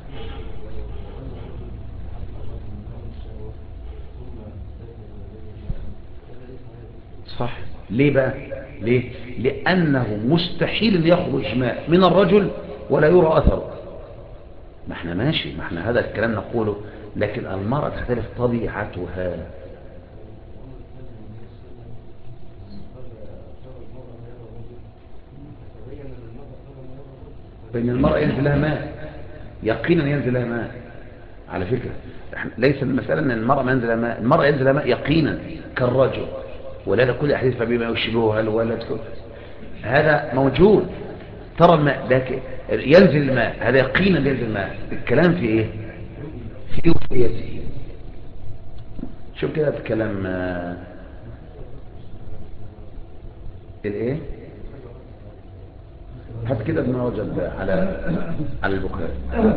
صح. ليه بقى؟ ليه؟ لأنه مستحيل أن يخرج ماء من الرجل ولا يرى أثره. ما احنا ماشي، ما احنا هذا الكلام نقوله، لكن المرأة تختلف طبيعتها. فإن المرأة ينزل لها ماء يقينا، ينزل لها ماء على فكرة. ليس المسألة أن المرأة ما ينزل لها ماء، المرأة ينزل لها ماء يقينا كالرجل. ولهذا كل أحاديث فبما يشبهها الولد هذا موجود. ترى الماء لكن ينزل الماء هذا يقينا ينزل الماء. الكلام في ايه؟ في رؤيته. شوف كده الكلام الايه؟ هات كده ابن رجب على البخاري.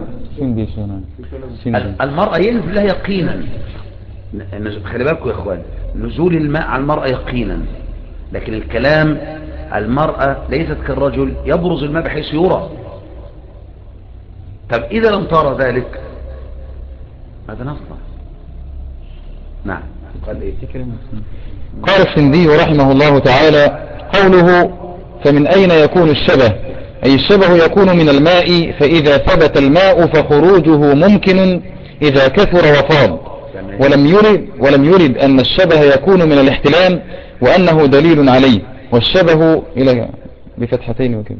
المرأة ينزل لها يقينا. خلي بالكم يا اخوان، نزول الماء على المرأة يقينا، لكن الكلام المرأة ليست كالرجل يبرز الماء بحيث يرى. طب إذا لم ترى ذلك ماذا نصنع؟ نعم. قال إيه؟ قال السندي رحمه الله تعالى: قوله فمن أين يكون الشبه، أي الشبه يكون من الماء، فإذا ثبت الماء فخروجه ممكن إذا كثر وفاض. ولم يرد أن الشبه يكون من الاحتلام وأنه دليل عليه، والشبه إلى بفتحتين وكذا.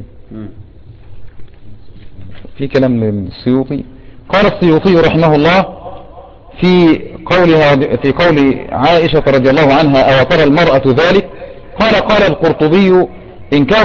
في كلام للسيوطي. قال السيوطي رحمه الله في قول عائشة رضي الله عنها: أو ترى المرأة ذلك؟ قال القرطبي: إنكار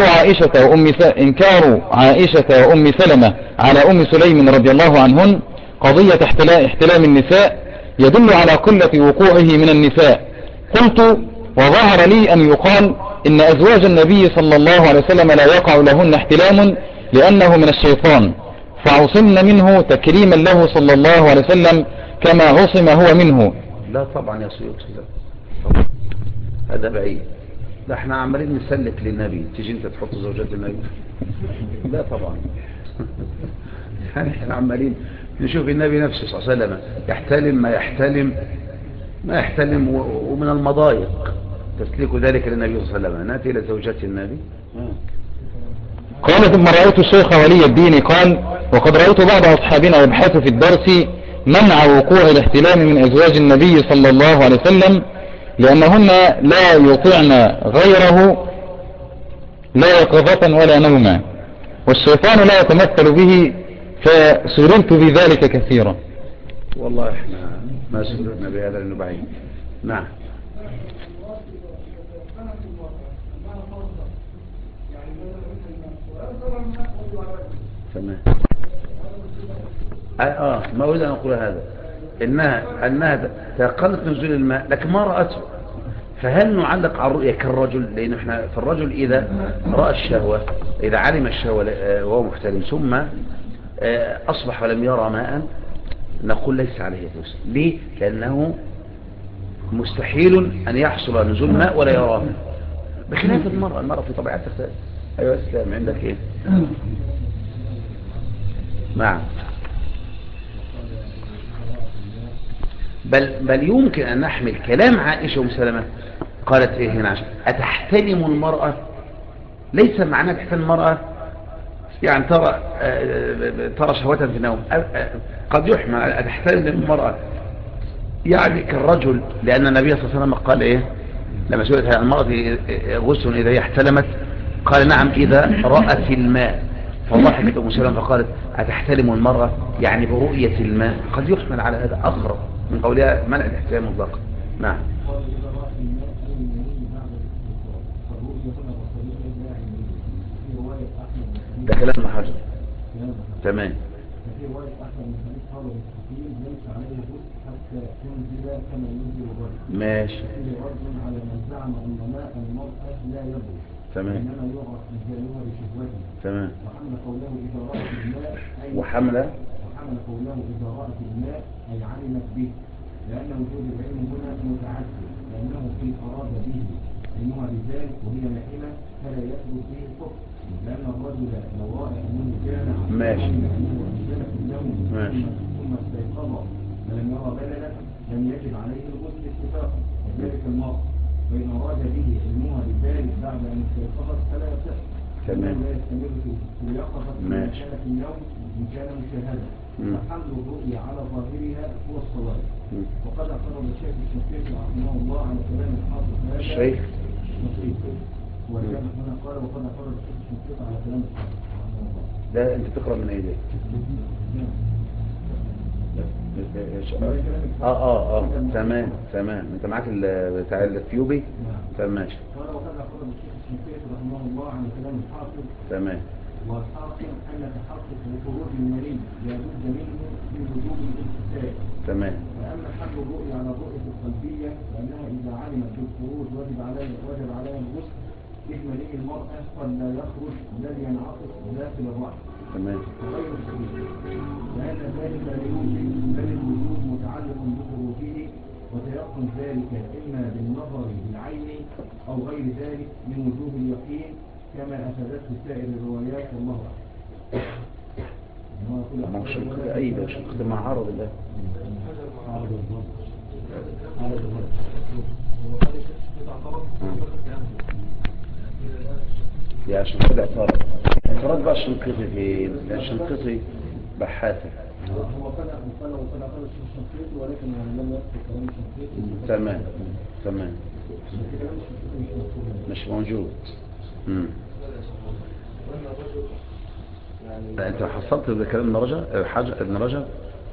عائشة وأم سلمة على أم سليم رضي الله عنهن قضية احتلام النساء يدل على قلة وقوعه من النساء. قلت: وظهر لي أن يقال إن أزواج النبي صلى الله عليه وسلم لا يقع لهن احتلام لأنه من الشيطان، فعصمن منه تكريما له صلى الله عليه وسلم كما عصم هو منه. لا طبعا يا سيدي، لا هذا بعيد. لا احنا عمالين نسلك للنبي، تيجي انت تحط زوجات النبي؟ لا طبعا. يعني احنا عمالين نشوف النبي نفسه صلى الله عليه وسلم يحتلم ما يحتلم ومن المضايق تسليك ذلك للنبي صلى الله عليه وسلم. نأتي إلى زوجات النبي. قال: ثم رأيت الشيخ ولي الدين قال: وقد رأيت بعض أصحابنا يبحث في الدرس منع وقوع الاحتلام من أزواج النبي صلى الله عليه وسلم لأنهن لا يطيعن غيره لا يقظة ولا نوما، والشيطان لا يتمثل به، فسررت بذلك كثيرا. والله احنا ما سررنا بهذا لأنه بعيد. نعم. تمام. ما أريد أن أقول هذا، أنها تقلت نزول الماء لكن ما رأته، فهل نعلق على الرؤية كالرجل؟ لأن احنا فالرجل إذا رأى الشهوة، إذا علم الشهوة وهو محتلم ثم أصبح ولم يرى ماء، نقول ليس عليه غسل. ليه؟ لأنه مستحيل أن يحصل نزول ماء ولا يراه، بخلاف المرأة في طبيعتها تختلف. أيها السلام، عندك إيه؟ نعم. بل يمكن أن نحمل كلام عائشة وسلمة قالت إيه هنا عشان أتحتلم المرأة، ليس معناه تحتلم المرأة يعني ترى شهوة في النوم، قد يحمل أتحتلم المرأة يعني كالرجل، لأن النبي صلى الله عليه وسلم قال إيه لما سئلت عن المرأة غسل إذا هي احتلمت، قال نعم إذا رأت الماء، فضحكت أم سلمة فقالت أتحتلم المرأة يعني برؤية الماء، قد يحمل على هذا أقرب من قولها منع الاحتلام مطلقا. نعم. ده كلام حجر. تمام. في رواية أحمد بن حنيفة قال المستقيم ليس عليه غسل حتى تنزل كما ينزل الرجل. ماشي. في رد على من زعم أن ماء المرأة لا يبرد. تمام. إنما يعرف إنزالها بشهوته. تمام. وحمل قوله إذا رأت الماء وحمل قوله إذا رأت الماء أي علمت به، لأن وجود العلم هنا متعدد، لأنه في أراد به علمها بذلك وهي نائمة فلا يثبت به الحكم، لأن الرجل لو رأى أنه جامع ماشي. وأنزلت النوم ثم استيقظ ولم يرى بللا لم يجب عليه الغسل اتفاقا، وذلك المرء فإن أراد به علمها بذلك بعد أن استيقظت فلا يصح، تمام. لا يستمر في اليقظة إن كان في النوم إن كان مشاهدا، فحمل الرؤيا على ظاهرها هو الصواب. وقد اعترض الشيخ الشنقيطي رحمه الله على كلام الحافظ هذا. الشيخ الشنقيطي وكان هنا قال وقد اعترض الشيخ الشنقيطي على كلام الحافظ رحمه الله. ده انت تقرا من ايه ده؟ تمام انت معاك بتاع الاثيوبي. تمام ماشي. قال وقد اعترض الشيخ الشنقيطي رحمه الله على كلام الحافظ. تمام. والحاصل ان تحقق لخروج المني لابد منه في وجوب الاغتسال. تمام. واما حمل الرؤيا على الرؤيه القلبيه فانها اذا علمت بالخروج وجب عليها الغسل، إذ مني المرأة قد لا يخرج الذي ينعقد داخل الرحم. تمام. وغير صحيح، لأن ذلك لا يوجد بل الوجود متعلق بخروجه، وتيقن ذلك إما بالنظر بالعين أو غير ذلك من وجوه اليقين كما أفادته سائر الروايات والله أعلم. ما هو شنقيطي أيضا شنقيطي مع عرض الله. عرض الظهر. يا شنقيطي اعترض بقى الشنقيطي في الشنقيطي بحاثة. هو قال الشيخ الشنقيطي ولكن لم يذكر كلام الشنقيطي. تمام. كلام الشنقيطي مش موجود. انت حصلت بكلام ابن رجب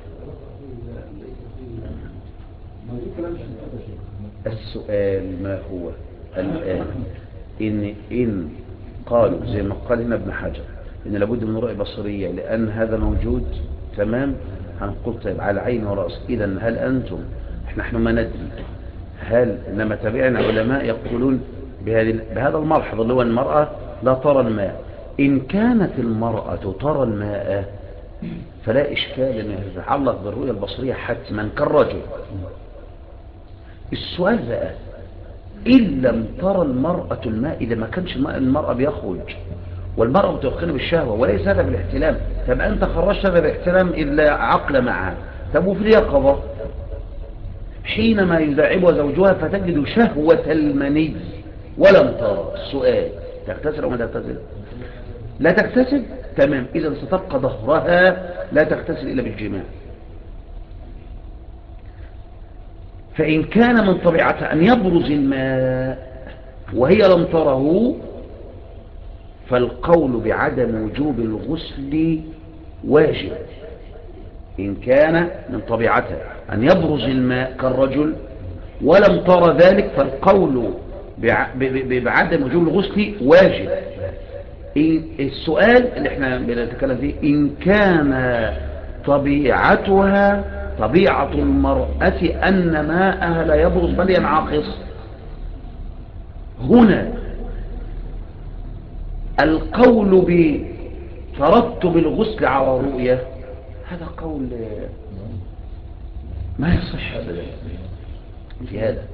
السؤال ما هو الآن إن قالوا زي ما قال هنا ابن حجر إن لابد من رؤية بصرية لأن هذا موجود، تمام، هنقول طيب على عين ورأس. إذن هل أنتم نحن ما ندري هل إنما تابعنا علماء يقولون بهذا الملحظ اللي هو المرأة لا ترى الماء، إن كانت المرأة ترى الماء فلا إشكال أن يتعلق بالرؤية البصرية حتما كالرجل. السؤال بقى إن لم ترى المرأة الماء، إذا ما كانش المرأة بيخرج والمرأة متوقنة بالشهوة وليس هذا بالاحتلام، طب أنت خرجت هذا بالاحتلام إلا عقل معها، طب وفي اليقظة حينما يداعبها زوجها فتجد شهوة المني ولم ترى، السؤال تغتسل أو ما تغتسل؟ لا تغتسل. تمام، إذا ستبقى ظهرها لا تغتسل إلا بالجماع. فإن كان من طبيعتها أن يبرز الماء وهي لم تره فالقول بعدم وجوب الغسل واجب. إن كان من طبيعتها أن يبرز الماء كالرجل ولم ترى ذلك فالقول بعدم وجوب الغسل واجب. السؤال اللي احنا بنتكلم فيه إن كان طبيعتها طبيعة المرأة أن ماءها لا يبرز بل ينعقص. هنا القول بترتب الغسل على الرؤية هذا قول ما يصح أبدا في هذا.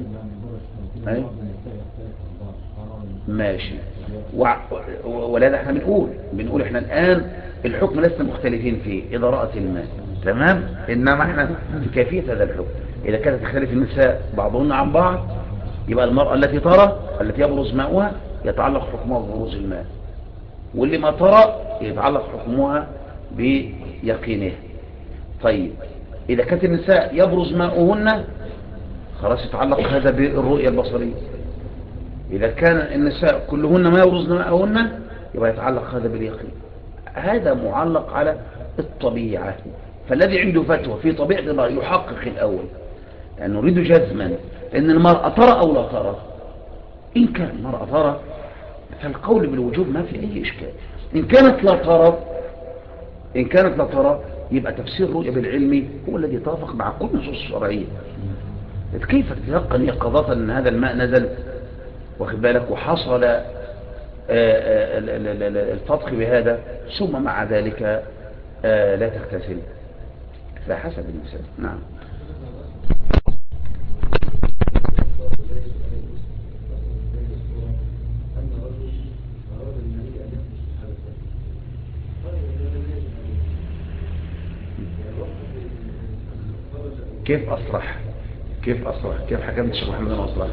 ماشي. ولا احنا بنقول احنا الآن الحكم لسه مختلفين فيه إذا رأت الماء تمام، إنما احنا في كيفية هذا الحكم. إذا كانت تختلف النساء بعضهن عن بعض يبقى المرأة التي ترى التي يبرز ماؤها يتعلق حكمها ببروز الماء، واللي ما ترى يتعلق حكمها بيقينها. طيب إذا كانت النساء يبرز ماؤهن خلاص يتعلق هذا بالرؤية البصرية. إذا كان النساء كلهن ما يبرز ماؤهن يبقى يتعلق هذا باليقين. هذا معلق على الطبيعة. فالذي عنده فتوى في طبيعة الله يحقق الأول لأن نريد جزما إن المرأة ترى أو لا ترى. إن كان المرأة ترى فالقول بالوجوب ما في أي إشكال. إن كانت لا ترى يبقى تفسير الرؤية بالعلم هو الذي يتوافق مع كل النصوص الشرعية. كيف تتيقن يقظة أن هذا الماء نزل واخد بالك وحصل الفضخ بهذا ثم مع ذلك لا تغتسل؟ فحسب الإنسان. نعم. كيف أصرح؟ كيف حكمت الشيخ محمد بن أصرح؟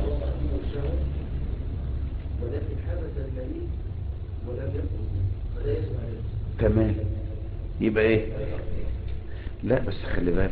تمام. يبقى ايه؟ لا بس خلي بالك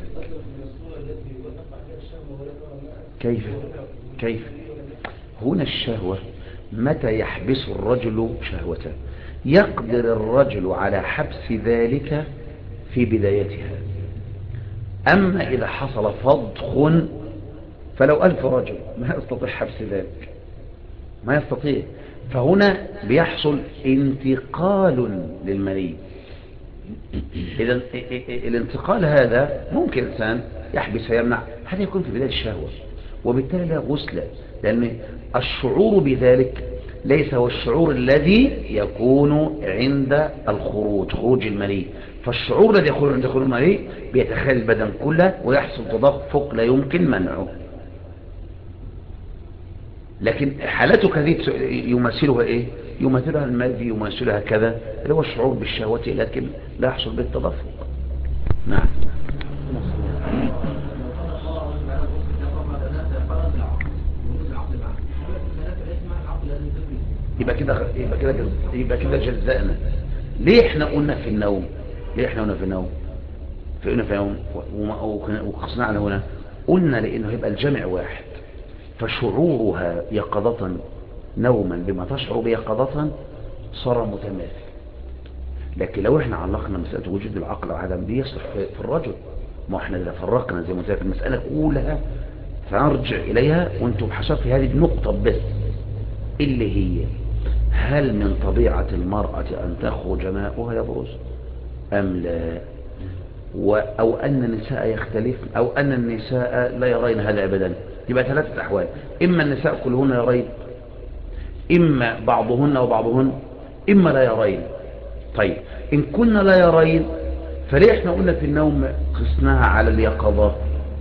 كيف هنا الشهوة متى يحبس الرجل شهوته؟ يقدر الرجل على حبس ذلك في بدايتها. أما إذا حصل فضخ فلو 1000 رجل ما يستطيع حبس ذلك، ما يستطيع. فهنا بيحصل انتقال للمني. إذا الانتقال هذا ممكن إنسان يحبس يمنع، هذا يكون في بداية الشهوة وبالتالي لا غسل، لأن الشعور بذلك ليس هو الشعور الذي يكون عند خروج المني. فالشعور الذي يكون عند خروج المني بيتخيل البدن كله ويحصل تدفق لا يمكن منعه. لكن حالته كذلك يمثلها ايه؟ يمثلها المادي، يمثلها كذا اللي هو الشعور بالشهوة لكن لا يحصل بالتدفق. نعم. يبقى كده جزأنا. ليه احنا قلنا في النوم؟ وقصنا على هنا قلنا لانه هيبقى الجمع واحد، فشعورها يقظة نوما بما تشعر بيقظة صار متماثل. لكن لو احنا علقنا مسألة وجود العقل وعدم دي يصلح في الرجل، ما احنا اذا فرقنا زي ما قلت المسألة كلها فنرجع اليها وانتم بحسب في هذه النقطة بس اللي هي هل من طبيعة المرأة ان تخرج ماؤها يبرز ام لا، او ان النساء يختلف او ان النساء لا يرين هذا ابدا. يبقى 3 احوال: اما النساء كلهن يرين، اما بعضهن وبعضهن، اما لا يرين. طيب ان كنا لا يرين فليه احنا قلنا في النوم قسناها على اليقظة؟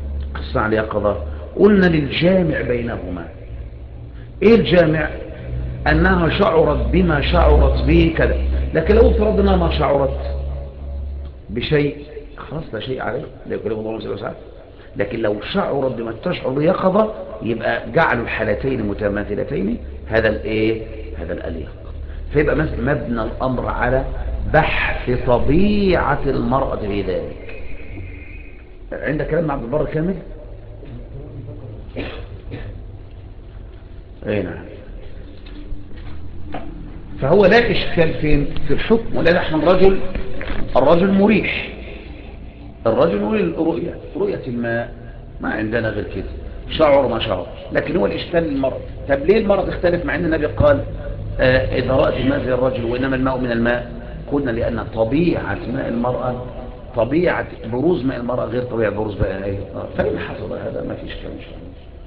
قلنا للجامع بينهما. ايه الجامع؟ انها شعرت بما شعرت به كذا. لكن لو افترضنا ما شعرت بشيء خلاص لا شيء عليه، لا يكلف الله نفسا وسعها. لكن لو شعرت بما تشعر بيقظة يبقى جعلوا الحالتين متماثلتين، هذا الايه؟ هذا الاليق. فيبقى مبنى الامر على بحث طبيعة المرأة في ذلك. عندك كلام مع عبد البر كامل؟ اي نعم. فهو لا اشكال فين في الحكم، ولا نحن الرجل مريح، رؤية الماء ما عندنا غير كده، شعر ما شعر. لكن هو الاشكال المرأة. طب ليه المرأة تختلف مع ان النبي قال إذا رأت الماء زي الرجل وإنما الماء من الماء، قلنا لأن طبيعة ماء المرأة، طبيعة بروز ماء المرأة غير طبيعة بروز ماء. فإن حصل هذا ما فيش كلام إن شاء الله.